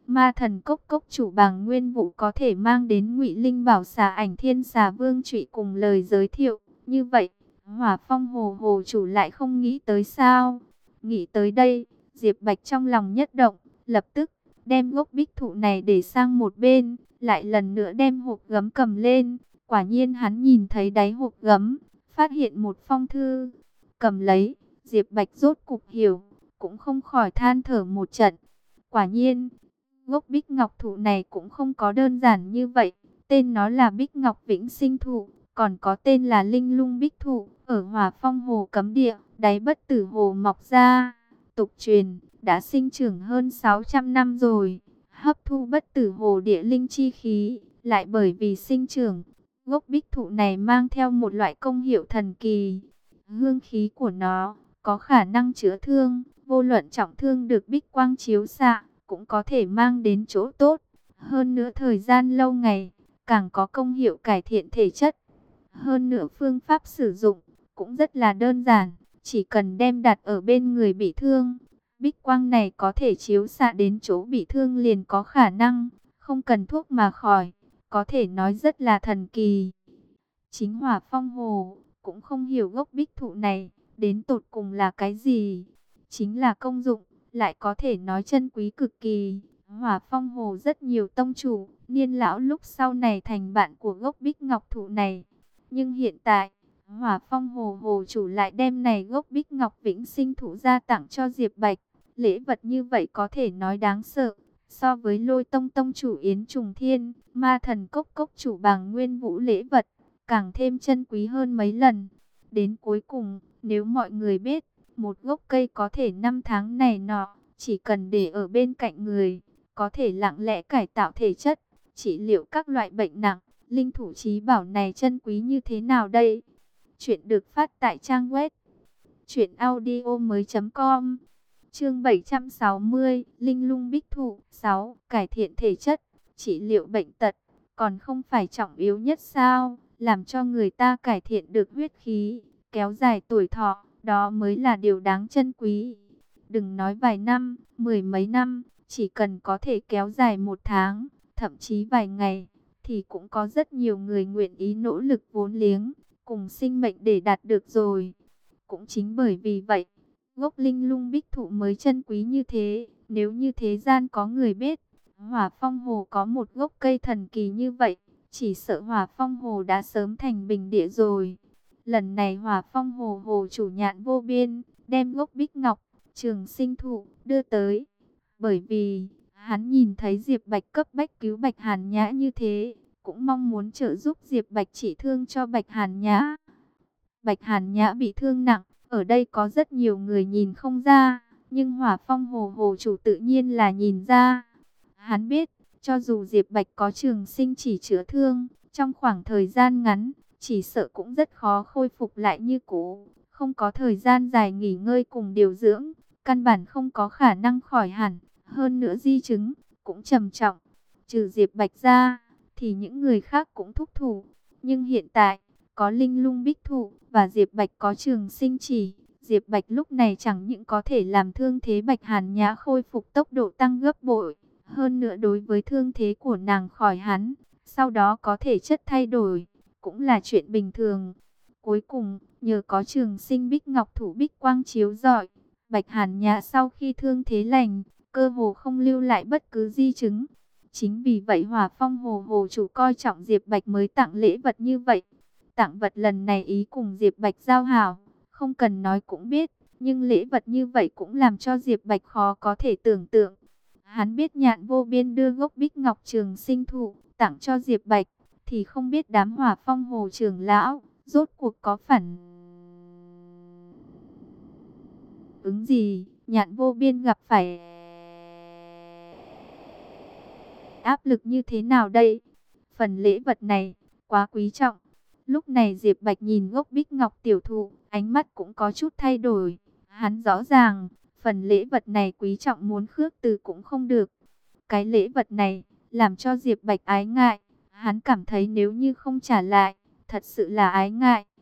Ma thần cốc cốc chủ Bàng Nguyên Vũ có thể mang đến Ngụy Linh Bảo Xà Ảnh Thiên Xà Vương Trụy cùng lời giới thiệu. Như vậy, Hỏa Phong Hồ Hồ chủ lại không nghĩ tới sao? Nghĩ tới đây, Diệp Bạch trong lòng nhất động, lập tức đem gốc bích thụ này để sang một bên, lại lần nữa đem hộp gấm cầm lên. Quả nhiên hắn nhìn thấy đáy hộp gấm, phát hiện một phong thư. Cầm lấy, Diệp Bạch rốt cục hiểu, cũng không khỏi than thở một trận. Quả nhiên, gốc bích ngọc thụ này cũng không có đơn giản như vậy. Tên nó là Bích Ngọc Vĩnh Sinh Thụ, còn có tên là Linh Lung Bích Thụ. Ở Hỏa Phong Hồ cấm địa, đáy Bất Tử Hồ mọc ra. Tục truyền, đã sinh trưởng hơn 600 năm rồi, hấp thu Bất Tử Hồ địa linh chi khí. Lại bởi vì sinh trưởng, gốc bích thụ này mang theo một loại công hiệu thần kỳ. Hương khí của nó có khả năng chữa thương, vô luận trọng thương được bích quang chiếu xạ, cũng có thể mang đến chỗ tốt. Hơn nữa thời gian lâu ngày, càng có công hiệu cải thiện thể chất. Hơn nữa phương pháp sử dụng cũng rất là đơn giản, chỉ cần đem đặt ở bên người bị thương. Bích quang này có thể chiếu xạ đến chỗ bị thương liền có khả năng, không cần thuốc mà khỏi, có thể nói rất là thần kỳ. Chính Hỏa Phong Hồ cũng không hiểu gốc bích thụ này đến tột cùng là cái gì. Chính là công dụng, lại có thể nói chân quý cực kỳ. Hỏa Phong Hồ rất nhiều tông chủ, niên lão lúc sau này thành bạn của gốc bích ngọc thụ này. Nhưng hiện tại, Hỏa Phong Hồ Hồ chủ lại đem này gốc Bích Ngọc Vĩnh Sinh Thụ ra tặng cho Diệp Bạch. Lễ vật như vậy có thể nói đáng sợ. So với Lôi Tông Tông chủ Yến Trùng Thiên, Ma Thần Cốc Cốc chủ Bàng Nguyên Vũ lễ vật, càng thêm chân quý hơn mấy lần. Đến cuối cùng, nếu mọi người biết, một gốc cây có thể 5 tháng này nọ, chỉ cần để ở bên cạnh người, có thể lặng lẽ cải tạo thể chất, trị liệu các loại bệnh nặng. Linh thủ chí bảo này chân quý như thế nào đây? Chuyện được phát tại trang web truyệnaudiomoi.com. Chương 760, Linh Lung Bích Thụ 6, cải thiện thể chất, trị liệu bệnh tật, còn không phải trọng yếu nhất sao? Làm cho người ta cải thiện được huyết khí, kéo dài tuổi thọ, đó mới là điều đáng trân quý. Đừng nói vài năm, 10 mấy năm, chỉ cần có thể kéo dài 1 tháng, thậm chí vài ngày, thì cũng có rất nhiều người nguyện ý nỗ lực vốn liếng, cùng sinh mệnh để đạt được rồi. Cũng chính bởi vì vậy, gốc Linh Lung Bích Thụ mới chân quý như thế. Nếu như thế gian có người biết, Hỏa Phong Hồ có một gốc cây thần kỳ như vậy, chỉ sợ Hỏa Phong Hồ đã sớm thành bình địa rồi. Lần này Hỏa Phong Hồ Hồ chủ Nhạn Vô Biên, đem gốc Bích Ngọc, Trường Sinh Thụ, đưa tới. Bởi vì hắn nhìn thấy Diệp Bạch cấp bách cứu Bạch Hàn Nhã như thế, cũng mong muốn trợ giúp Diệp Bạch trị thương cho Bạch Hàn Nhã. Bạch Hàn Nhã bị thương nặng, ở đây có rất nhiều người nhìn không ra, nhưng Hỏa Phong Hồ Hồ chủ tự nhiên là nhìn ra. Hắn biết, cho dù Diệp Bạch có trường sinh chỉ chữa thương, trong khoảng thời gian ngắn, chỉ sợ cũng rất khó khôi phục lại như cũ, không có thời gian dài nghỉ ngơi cùng điều dưỡng, căn bản không có khả năng khỏi hẳn. Hơn nữa di chứng cũng trầm trọng. Trừ Diệp Bạch ra, thì những người khác cũng thúc thủ. Nhưng hiện tại, có Linh Lung Bích Thụ và Diệp Bạch có trường sinh chỉ. Diệp Bạch lúc này chẳng những có thể làm thương thế Bạch Hàn Nhã khôi phục tốc độ tăng gấp bội. Hơn nữa đối với thương thế của nàng khỏi hắn, sau đó có thể chất thay đổi, cũng là chuyện bình thường. Cuối cùng, nhờ có trường sinh Bích Ngọc Thủ Bích Quang chiếu rọi, Bạch Hàn Nhã sau khi thương thế lành, cơ hồ không lưu lại bất cứ di chứng. Chính vì vậy Hỏa Phong Hồ Hồ chủ coi trọng Diệp Bạch mới tặng lễ vật như vậy. Tặng vật lần này ý cùng Diệp Bạch giao hảo, không cần nói cũng biết, nhưng lễ vật như vậy cũng làm cho Diệp Bạch khó có thể tưởng tượng. Hắn biết Nhạn Vô Biên đưa gốc Bích Ngọc Trường Sinh Thụ tặng cho Diệp Bạch, thì không biết đám Hỏa Phong Hồ trưởng lão rốt cuộc có phản ứng gì. Nhạn Vô Biên gặp phải áp lực như thế nào đây? Phần lễ vật này quá quý trọng. Lúc này Diệp Bạch nhìn gốc Bích Ngọc tiểu thụ, ánh mắt cũng có chút thay đổi. Hắn rõ ràng, phần lễ vật này quý trọng muốn khước từ cũng không được. Cái lễ vật này làm cho Diệp Bạch ái ngại. Hắn cảm thấy nếu như không trả lại, thật sự là ái ngại.